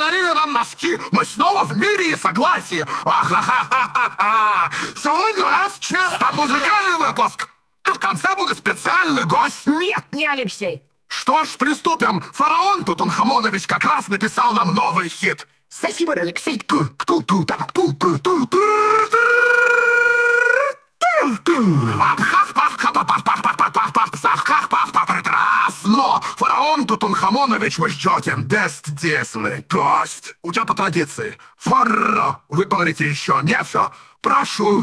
подарили нам носки. Мы снова в мире и согласии. Ахахахаха. Сегодня у нас чисто музыкальный выпуск. И в конце будет специальный гость. Нет, не Алексей. Что ж, приступим. Фараон Тутанхамонович как раз написал нам новый хит. Спасибо, Алексей. Но, фараон Тутанхамонович, вы ждете. Десный гость. У тебя по традиции. Фараон, вы говорите еще. Нет, все. Прошу.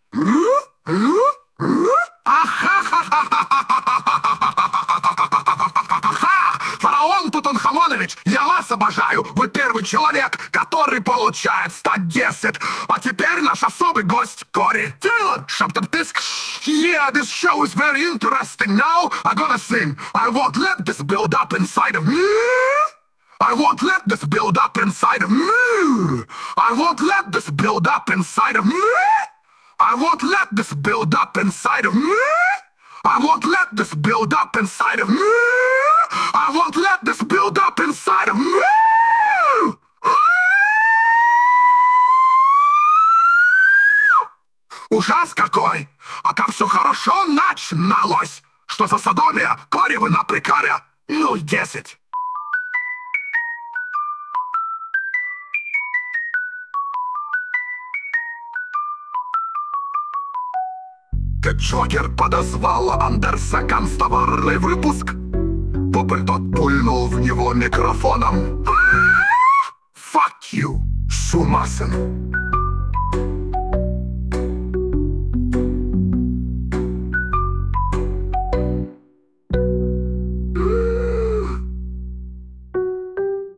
Фараон Тутанхамонович, я вас обожаю. Вы первый человек, который получает 110. А теперь наш особый гость Кори Дилан. Шаптам-тыск. Yeah, this show is very interesting. Now I'm gonna sing. I won't let this build up inside of me. I won't let this build up inside of me. I won't let this build up inside of me. I won't let this build up inside of me. I won't let this build up inside of me. I won't let this build up inside of me. Ужас какой! А как все хорошо начиналось! Что за садомия? Кори вы на прикаре! 0-10. Джокер подозвал Андерса констоварный выпуск. Попы тот пульнул в него микрофоном. Fuck you, Шумасин.